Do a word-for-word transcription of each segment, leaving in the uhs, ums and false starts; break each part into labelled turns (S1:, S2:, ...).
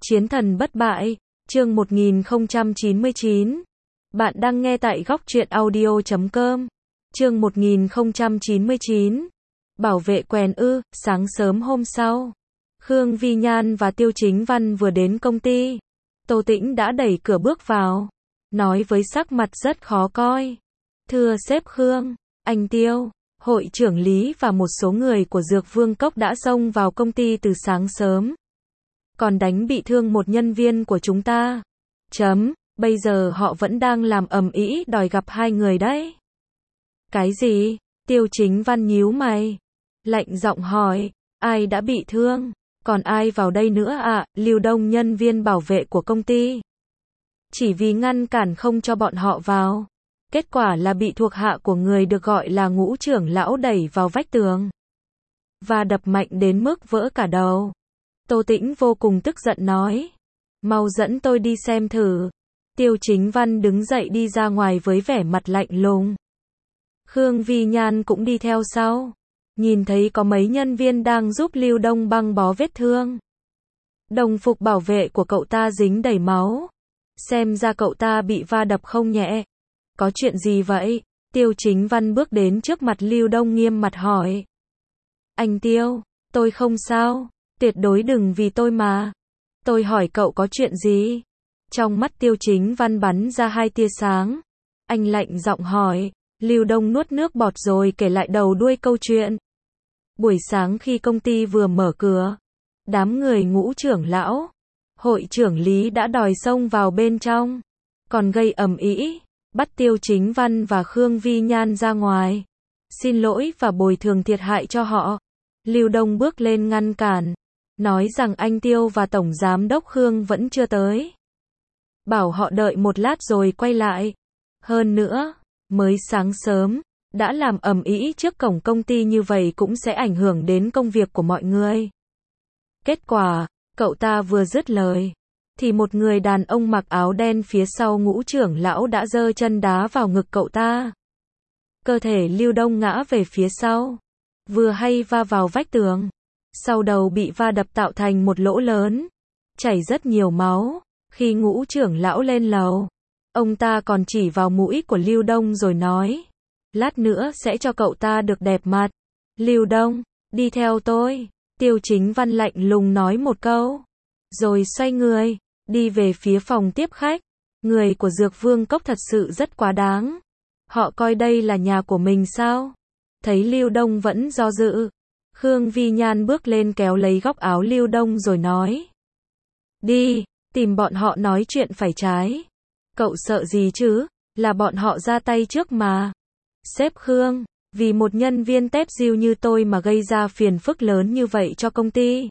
S1: Chiến thần bất bại, chương một nghìn không trăm chín mươi chín. Bạn đang nghe tại góc truyện audio chấm com. Chương một nghìn không trăm chín mươi chín. Bảo vệ quèn ư, sáng sớm hôm sau. Khương Vi Nhan và Tiêu Chính Văn vừa đến công ty. Tô Tĩnh đã đẩy cửa bước vào. Nói với sắc mặt rất khó coi. Thưa sếp Khương, anh Tiêu, hội trưởng Lý và một số người của Dược Vương Cốc đã xông vào công ty từ sáng sớm. Còn đánh bị thương một nhân viên của chúng ta. Chấm, bây giờ họ vẫn đang làm ầm ĩ đòi gặp hai người đấy. Cái gì? Tiêu Chính Văn nhíu mày. Lạnh giọng hỏi, ai đã bị thương? Còn ai vào đây nữa ạ? À? Lưu Đông, nhân viên bảo vệ của công ty. Chỉ vì ngăn cản không cho bọn họ vào. Kết quả là bị thuộc hạ của người được gọi là Ngũ trưởng lão đẩy vào vách tường. Và đập mạnh đến mức vỡ cả đầu. Tô Tĩnh vô cùng tức giận nói. Mau dẫn tôi đi xem thử. Tiêu Chính Văn đứng dậy đi ra ngoài với vẻ mặt lạnh lùng. Khương Vi Nhan cũng đi theo sau. Nhìn thấy có mấy nhân viên đang giúp Lưu Đông băng bó vết thương. Đồng phục bảo vệ của cậu ta dính đầy máu. Xem ra cậu ta bị va đập không nhẹ. Có chuyện gì vậy? Tiêu Chính Văn bước đến trước mặt Lưu Đông nghiêm mặt hỏi. Anh Tiêu, tôi không sao. Tuyệt đối đừng vì tôi mà. Tôi hỏi cậu có chuyện gì? Trong mắt Tiêu Chính Văn bắn ra hai tia sáng. Anh lạnh giọng hỏi. Lưu Đông nuốt nước bọt rồi kể lại đầu đuôi câu chuyện. Buổi sáng khi công ty vừa mở cửa, đám người Ngũ trưởng lão, hội trưởng Lý đã đòi xông vào bên trong, còn gây ầm ĩ, bắt Tiêu Chính Văn và Khương Vi Nhan ra ngoài, xin lỗi và bồi thường thiệt hại cho họ. Lưu Đông bước lên ngăn cản, nói rằng anh Tiêu và Tổng Giám đốc Khương vẫn chưa tới. Bảo họ đợi một lát rồi quay lại. Hơn nữa, mới sáng sớm, đã làm ầm ĩ trước cổng công ty như vậy cũng sẽ ảnh hưởng đến công việc của mọi người. Kết quả, cậu ta vừa dứt lời, thì một người đàn ông mặc áo đen phía sau Ngũ trưởng lão đã giơ chân đá vào ngực cậu ta. Cơ thể Lưu Đông ngã về phía sau, vừa hay va vào vách tường. Sau đầu bị va đập tạo thành một lỗ lớn, chảy rất nhiều máu. Khi Ngũ trưởng lão lên lầu, ông ta còn chỉ vào mũi của Lưu Đông rồi nói, lát nữa sẽ cho cậu ta được đẹp mặt. Lưu Đông, đi theo tôi. Tiêu Chính Văn lạnh lùng nói một câu, rồi xoay người, đi về phía phòng tiếp khách. Người của Dược Vương Cốc thật sự rất quá đáng. Họ coi đây là nhà của mình sao? Thấy Lưu Đông vẫn do dự, Khương Vi Nhan bước lên kéo lấy góc áo Lưu Đông rồi nói. Đi, tìm bọn họ nói chuyện phải trái. Cậu sợ gì chứ? Là bọn họ ra tay trước mà. Sếp Khương, vì một nhân viên tép diêu như tôi mà gây ra phiền phức lớn như vậy cho công ty.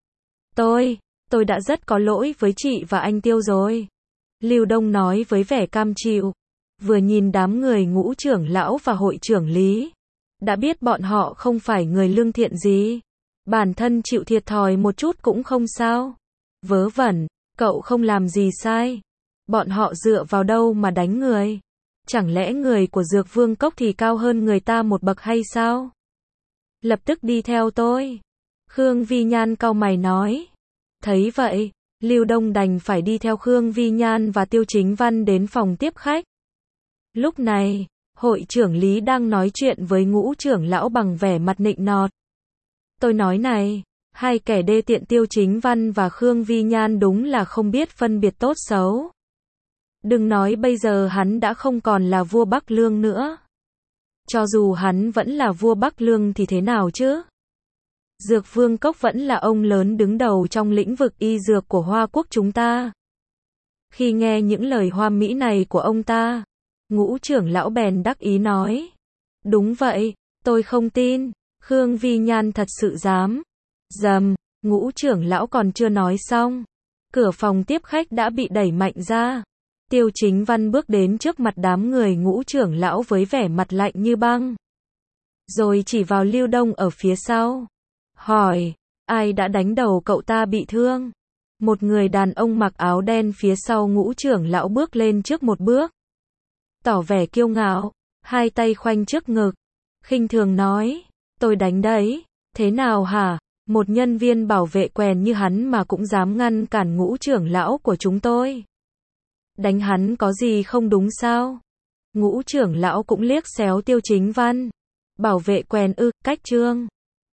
S1: Tôi, tôi đã rất có lỗi với chị và anh Tiêu rồi. Lưu Đông nói với vẻ cam chịu. Vừa nhìn đám người Ngũ trưởng lão và hội trưởng Lý, đã biết bọn họ không phải người lương thiện gì. Bản thân chịu thiệt thòi một chút cũng không sao. Vớ vẩn, cậu không làm gì sai. Bọn họ dựa vào đâu mà đánh người? Chẳng lẽ người của Dược Vương Cốc thì cao hơn người ta một bậc hay sao? Lập tức đi theo tôi. Khương Vi Nhan cau mày nói. Thấy vậy, Lưu Đông đành phải đi theo Khương Vi Nhan và Tiêu Chính Văn đến phòng tiếp khách. Lúc này, hội trưởng Lý đang nói chuyện với Ngũ trưởng lão bằng vẻ mặt nịnh nọt. Tôi nói này, hai kẻ đê tiện Tiêu Chính Văn và Khương Vi Nhan đúng là không biết phân biệt tốt xấu. Đừng nói bây giờ hắn đã không còn là vua Bắc Lương nữa. Cho dù hắn vẫn là vua Bắc Lương thì thế nào chứ? Dược Vương Cốc vẫn là ông lớn đứng đầu trong lĩnh vực y dược của Hoa Quốc chúng ta. Khi nghe những lời hoa mỹ này của ông ta, Ngũ trưởng lão bèn đắc ý nói. Đúng vậy, tôi không tin. Khương Vi Nhan thật sự dám. Dầm, Ngũ trưởng lão còn chưa nói xong. Cửa phòng tiếp khách đã bị đẩy mạnh ra. Tiêu Chính Văn bước đến trước mặt đám người Ngũ trưởng lão với vẻ mặt lạnh như băng. Rồi chỉ vào Lưu Đông ở phía sau. Hỏi, ai đã đánh đầu cậu ta bị thương? Một người đàn ông mặc áo đen phía sau Ngũ trưởng lão bước lên trước một bước. Tỏ vẻ kiêu ngạo, hai tay khoanh trước ngực. Khinh thường nói, tôi đánh đấy, thế nào hả? Một nhân viên bảo vệ quèn như hắn mà cũng dám ngăn cản Ngũ trưởng lão của chúng tôi. Đánh hắn có gì không đúng sao? Ngũ trưởng lão cũng liếc xéo Tiêu Chính Văn. Bảo vệ quèn ư, cách trương.